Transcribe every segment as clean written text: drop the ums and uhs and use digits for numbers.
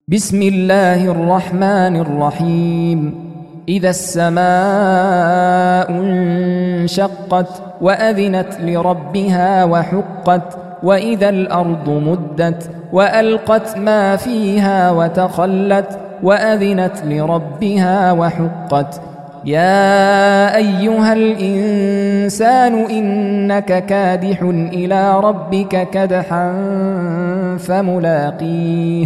بسم الله الرحمن الرحيم. إذا السماء انشقت وأذنت لربها وحقت وإذا الأرض مدت وألقت ما فيها وتخلت وأذنت لربها وحقت. يا أيها الإنسان إنك كادح إلى ربك كدحا فملاقيه.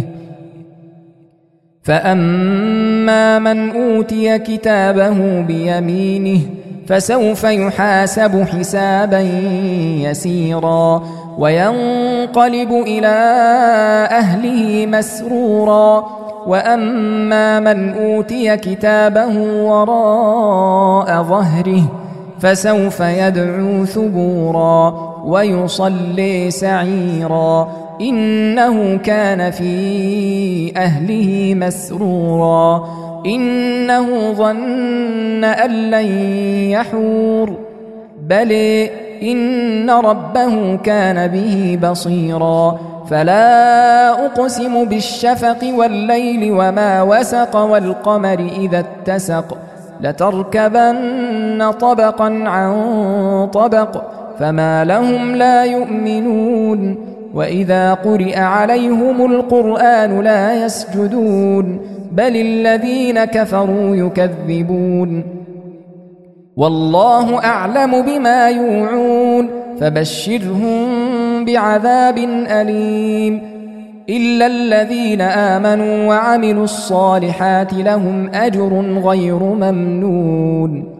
فأما من أوتي كتابه بيمينه فسوف يحاسب حسابا يسيرا وينقلب إلى أهله مسرورا. وأما من أوتي كتابه وراء ظهره فسوف يدعو ثبورا ويصلي سعيرا إنه كان في أهله مسرورا إنه ظن أن لن يحور بل إن ربه كان به بصيرا. فلا أقسم بالشفق والليل وما وسق والقمر إذا اتسق لتركبن طبقا عن طبق فما لهم لا يؤمنون. وإذا قرئ عليهم القرآن لا يسجدون بل الذين كفروا يكذبون. والله أعلم بما يوعون فبشرهم بعذاب أليم إلا الذين آمنوا وعملوا الصالحات لهم أجر غير ممنون.